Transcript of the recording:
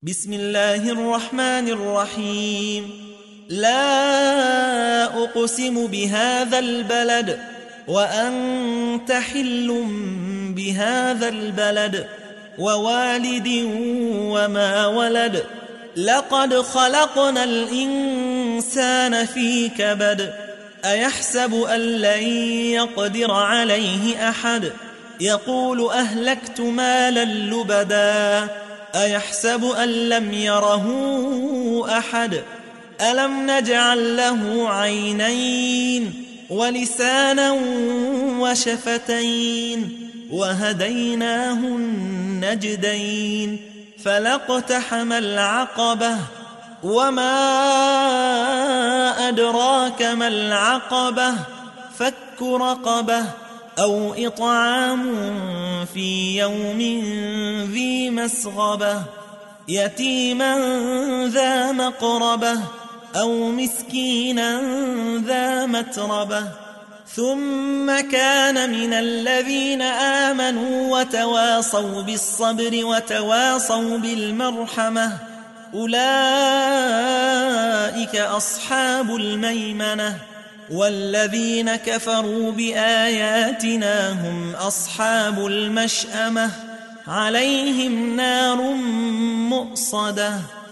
بسم الله الرحمن الرحيم. لا أقسم بهذا البلد وأنت حل بهذا البلد ووالد وما ولد لقد خلقنا الإنسان في كبد أيحسب أن لن يقدر عليه أحد يقول أهلكت مالا لبدا أيحسب أن لم يره أحد ألم نجعل له عينين ولسانا وشفتين وهديناه النجدين فلاقتحم العقبة وما أدراك ما العقبة فك رقبة أو إطعام في يوم ذي مسغبة يتيما ذا مقربة أو مسكينا ذا متربة ثم كان من الذين آمنوا وتواصوا بالصبر وتواصوا بالمرحمة أولئك أصحاب الميمنة والذين كفروا بآياتنا هم أصحاب المشأمة عليهم نار مؤصدة